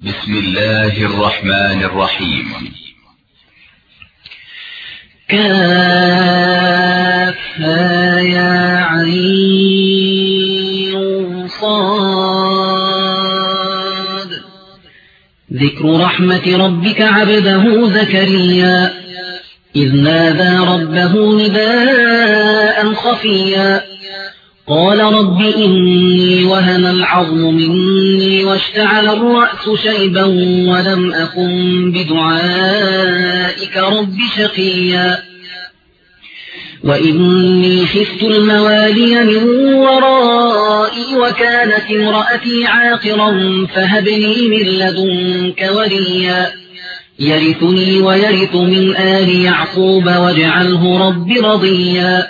بسم الله الرحمن الرحيم. كافها يا عين صاد. ذكر رحمة ربك عبده زكريا إذ نادى ربه نداء خفيا قال رب إني وهن العظم مني واشتعل الرأس شيبا ولم أكن بدعائك رب شقيا وإني خفت الموالي من ورائي وكانت امرأتي عاقرا فهب لي من لدنك وليا يرثني ويرث من آل يعقوب واجعله رب رضيا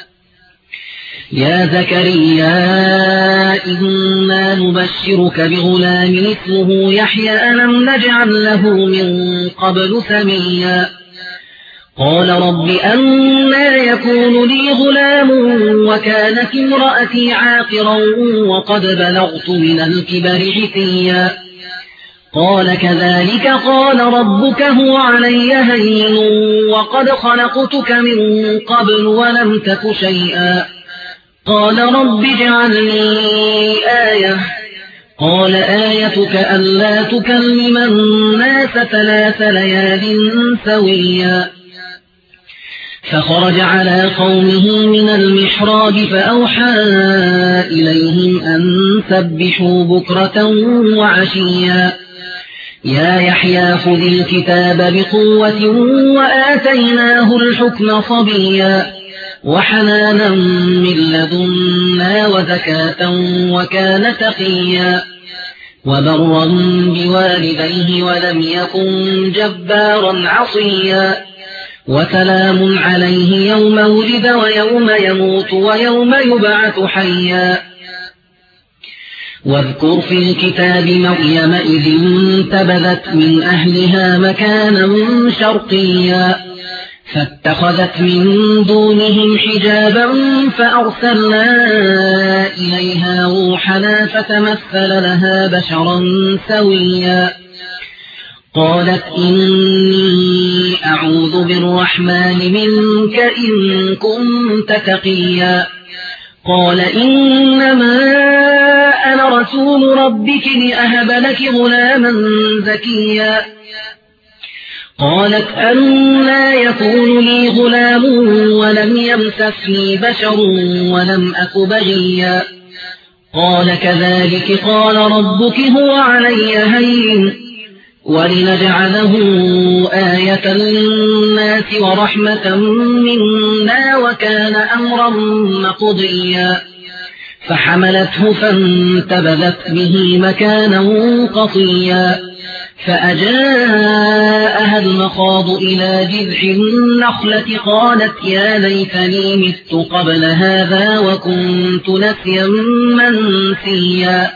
يا زكريا إنا نبشرك بغلام اسمه يحيى ألم نجعل له من قبل سميا قال رب أنى يكون لي غلام وكانت امرأتي عاقرا وقد بلغت من الكبر عتيا قال كذلك قال ربك هو علي هين وقد خلقتك من قبل ولم تك شيئا قال رب اجعل لي آية قال آيتك ألا تكلم الناس 3 ليال سويا فخرج على قومه من المحراب فأوحى إليهم أن سبحوا بكرة وعشيا يا يحيى خذ الكتاب بقوة وآتيناه الحكم صبيا وحنانا من لدنا وزكاة وكان تقيا وبرا بوالديه ولم يكن جبارا عصيا وسلام عليه يوم ولد ويوم يموت ويوم يبعث حيا واذكر في الكتاب مريم إذ انتبذت من أهلها مكانا شرقيا فاتخذت من دونهم حجابا فأرسلنا إليها روحنا فتمثل لها بشرا سويا قالت إني أعوذ بالرحمن منك إن كنت تقيا قال إنما أنا رسول ربك لأهب لك غلاما زكيا قالت أنى يكون لي غلام ولم يمسسني بشر ولم أك بغيا قال كذلك قال ربك هو علي هين ولنجعله آية للناس ورحمة منا وكان أمرا مقضيا فحملته فانتبذت به مكانا قصيا فأجاءها المخاض إلى جذع النخلة قالت يا ليتني مت قبل هذا وكنت نسيا منسيا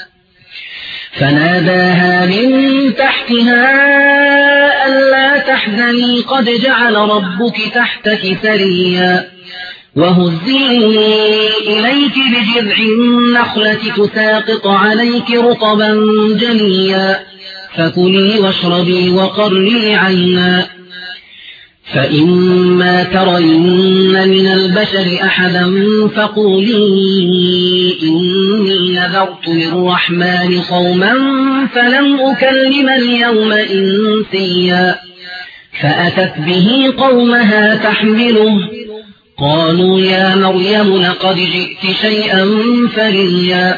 فناداها من تحتها ألا تحزني قد جعل ربك تحتك سريا وهزي إليك بجذع النخلة تساقط عليك رطبا جنيا فكلي واشربي وقري عينا فإما ترين من البشر أحدا فقولي إني نذرت للرحمن صوما فلن أكلم اليوم إنسيا فأتت به قومها تحمله قالوا يا مريم لقد جئت شيئا فريا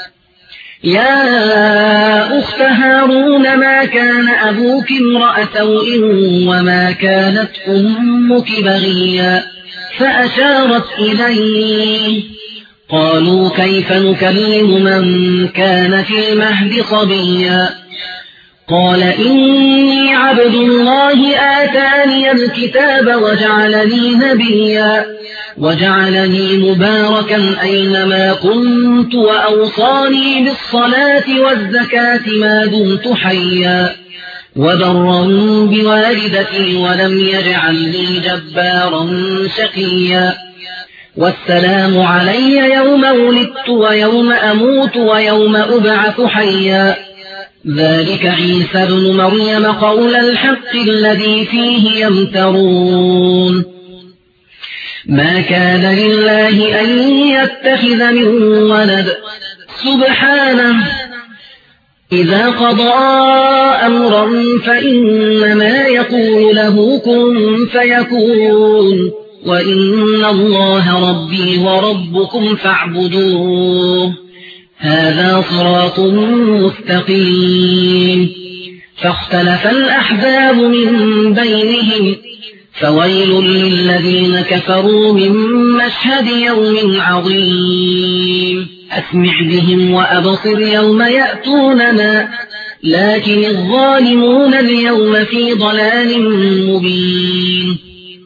يا أخت هارون ما كان أبوك امرأ سوء وما كانت أمك بغيا فأشارت إليه قالوا كيف نكلم من كان في المهد صبيا قال إني عبد الله آتاني الكتاب وجعلني نبيا وجعلني مباركا أينما كنت وأوصاني بالصلاة والزكاة ما دمت حيا وبرا بوالدتي ولم يجعلني جبارا شقيا والسلام علي يوم ولدت ويوم أموت ويوم أبعث حيا ذلك عيسى بن مريم قول الحق الذي فيه يمترون ما كان لله أن يتخذ من ولد سبحانه إذا قضى أمرا فإنما يقول له كن فيكون وإن الله ربي وربكم فاعبدوه هذا صراط مستقيم فاختلف الأحزاب من بينهم فويل للذين كفروا من مشهد يوم عظيم أسمع بهم وأبصر يوم يأتوننا لكن الظالمون اليوم في ضلال مبين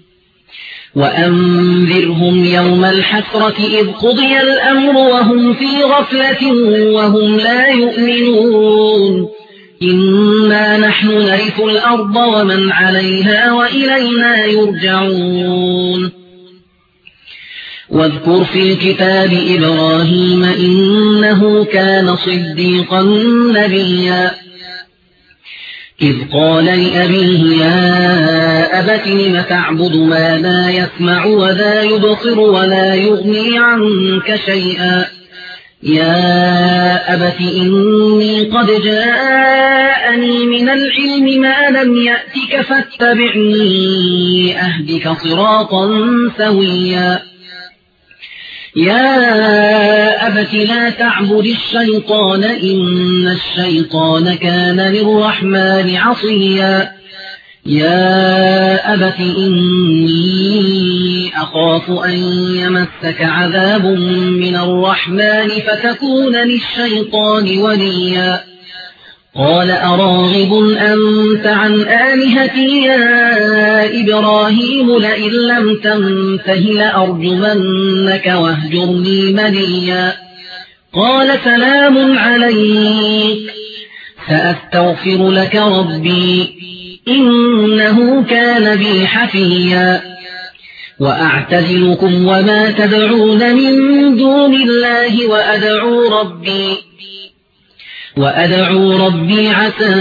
وأنذرهم يوم الحسرة إذ قضي الأمر وهم في غفلة وهم لا يؤمنون إنا نحن نرث الأرض ومن عليها وإلينا يرجعون واذكر في الكتاب إبراهيم إنه كان صديقا نبيا إذ قال لأبيه يا أبت لم تعبد ما لا يسمع ولا يبصر ولا يغني عنك شيئا يا أبت إني قد جاءني من العلم ما لم يأتك فاتبعني أهدك صراطا سويا يا أبت لا تعبد الشيطان إن الشيطان كان للرحمن عصيا يا أبت إني أخاف أن يمسك عذاب من الرحمن فتكون للشيطان وليا قال أراغب أنت عن آلهتي يا إبراهيم لئن لم تنته لأرجمنك واهجرني مليا قال سلام عليك سأستغفر لك ربي إنه كان بي حفيا وأعتزلكم وما تدعون من دون الله وأدعو ربي عسى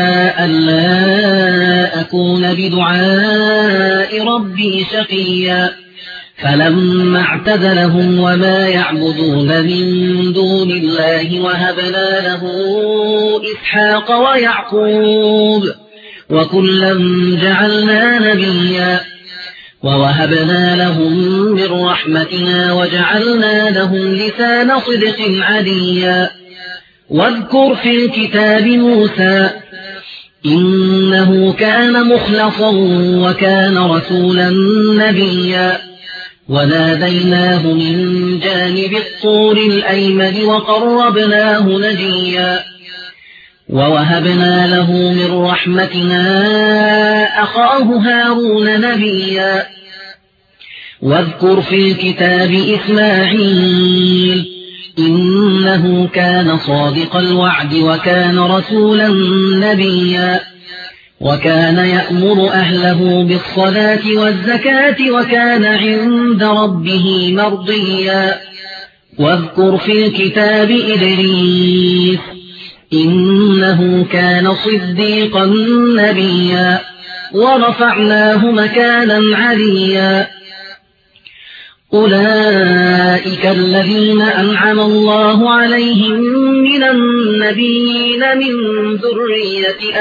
ألا أكون بدعاء ربي شقيا فلما اعتزلهم وما يعبدون من دون الله وهبنا له إسحاق ويعقوب وكلا جعلنا نبيا ووهبنا لهم من رحمتنا وجعلنا لهم لسان صدق عليا واذكر في الكتاب موسى إنه كان مخلصا وكان رسولا نبيا وناديناه من جانب الطور الأيمن وقربناه نجيا ووهبنا له من رحمتنا أخاه هارون نبيا واذكر في الكتاب إسماعيل إنه كان صادق الوعد وكان رسولا نبيا وكان يأمر أهله بالصلاة والزكاة وكان عند ربه مرضيا واذكر في الكتاب إدريس إنه كان صديقا نبيا ورفعناه مكانا عليا أولئك الذين أنعم الله عليهم من النبيين من ذرية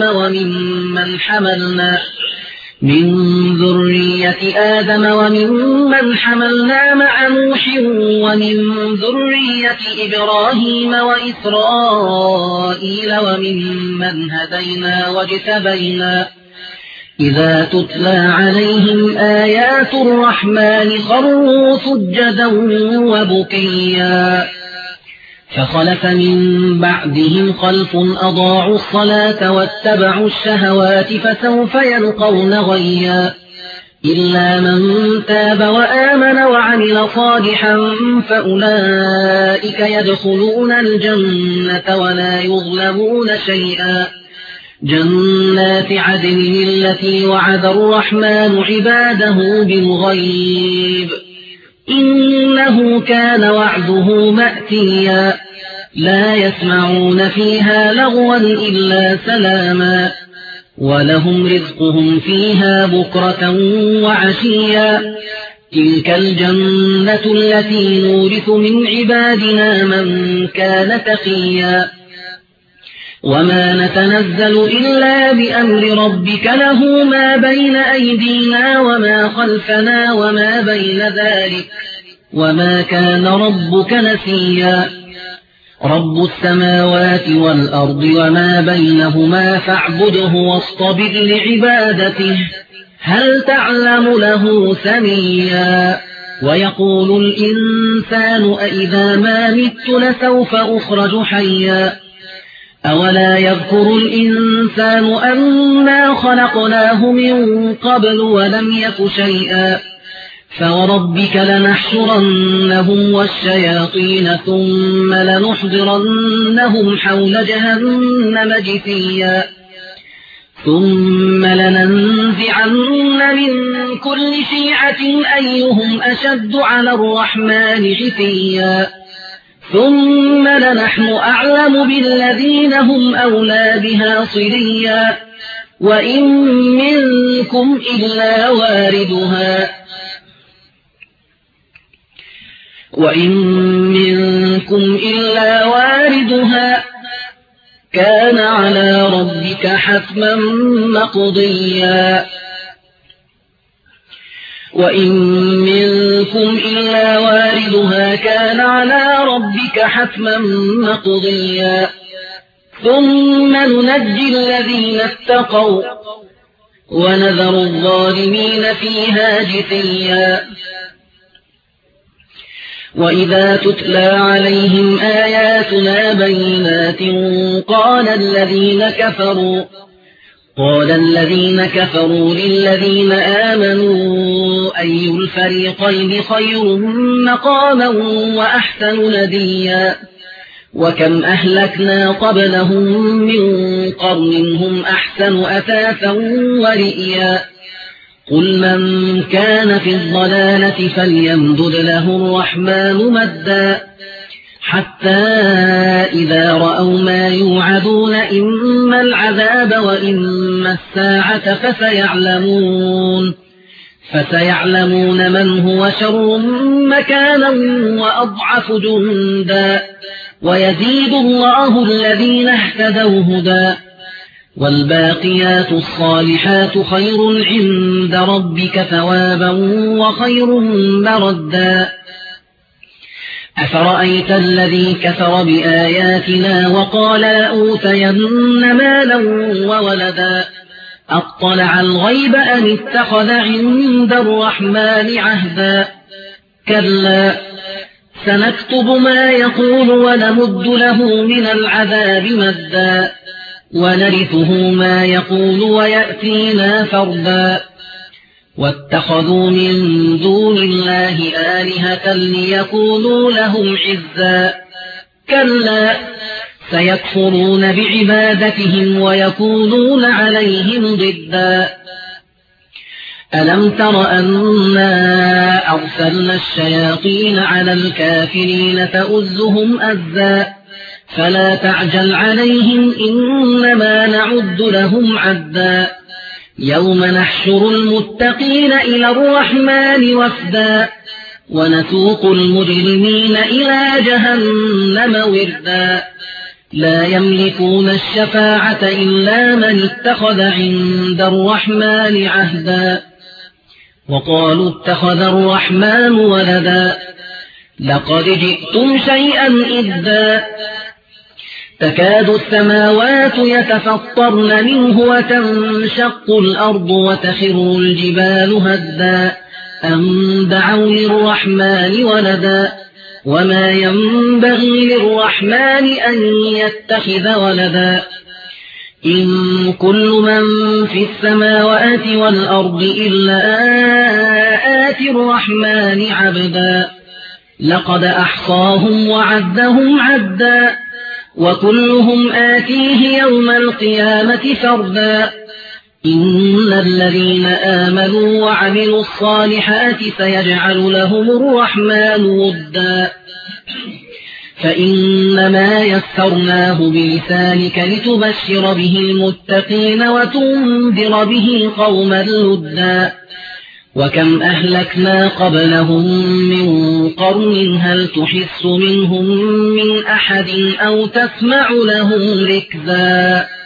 آدم وممن حملنا مع نوح ومن ذرية إبراهيم وإسرائيل وممن هدينا واجتبينا إذا تتلى عليهم آيات الرحمن خروا سجدا وبكيا فخلف من بعدهم خلف أضاعوا الصلاة واتبعوا الشهوات فسوف يلقون غيا إلا من تاب وآمن وعمل صالحا فأولئك يدخلون الجنة ولا يظلمون شيئا جنات عدن التي وعد الرحمن عباده بالغيب إنه كان وعده مأتيا لا يسمعون فيها لغوا إلا سلاما ولهم رزقهم فيها بكرة وعشيا تلك الجنة التي نورث من عبادنا من كان تقيا وما نتنزل إلا بأمر ربك له ما بين أيدينا وما خلفنا وما بين ذلك وما كان ربك نسيا رب السماوات والأرض وما بينهما فاعبده واصطبر لعبادته هل تعلم له سميا ويقول الإنسان أإذا ما مت لسوف أخرج حيا أولا يذكر الإنسان أنا خلقناه من قبل ولم يك شيئا فوربك لنحشرنهم والشياطين ثم لنحضرنهم حول جهنم جثيا ثم لننزعن من كل شيعة أيهم أشد على الرحمن عتيا ثم لنحن أعلم بالذين هم أولى بها صليا وإن منكم إلا واردها كان على ربك حتما مقضيا وإن منكم إلا واردها كان على ربك حتما مقضيا ثم ننجي الذين اتقوا ونذر الظالمين فيها جثيا وإذا تتلى عليهم آياتنا بينات قال الذين كفروا للذين آمنوا أي الفريقين خير مقاما وأحسن نديا وكم أهلكنا قبلهم من قرن هم أحسن أثاثا ورئيا قل من كان في الضلالة فليمدد له الرحمن مدا حتى إذا رأوا ما يوعدون إما العذاب وإما الساعة فسيعلمون من هو شر مكانا وأضعف جندا ويزيد الله الذين اهتدوا هدى والباقيات الصالحات خير عند ربك ثوابا وخير مردا أفرأيت الذي كفر بآياتنا وقال لأوتين مالا وولدا أطلع الغيب أم اتخذ عند الرحمن عهدا كلا سنكتب ما يقول ونمد له من العذاب مدا ونرثه ما يقول ويأتينا فردا واتخذوا من دون الله آلهة ليكونوا لهم عزا كلا سيكفرون بعبادتهم ويكونون عليهم ضدا ألم تر أنا أرسلنا الشياطين على الكافرين تؤزهم أزا فلا تعجل عليهم إنما نعد لهم عدا يوم نحشر المتقين إلى الرحمن وفدا ونسوق المجرمين إلى جهنم وردا لا يملكون الشفاعة إلا من اتخذ عند الرحمن عهدا وقالوا اتخذ الرحمن ولدا لقد جئتم شيئا إدا تكاد السماوات يتفطرن منه وتنشق الأرض وتخر الجبال هدا أن دعوا للرحمن ولدا وما ينبغي للرحمن أن يتخذ ولدا إن كل من في السماوات والأرض إلا آتي الرحمن عبدا لقد أحصاهم وعدهم عدا وكلهم آتيه يوم القيامة فردا إن الذين آمنوا وعملوا الصالحات سيجعل لهم الرحمن ودا فإنما يسرناه بلسانك لتبشر به المتقين وتنذر به قوما لدا وكم أهلكنا قبلهم من قرن هل تحس منهم من أحد أو تسمع لهم ركزا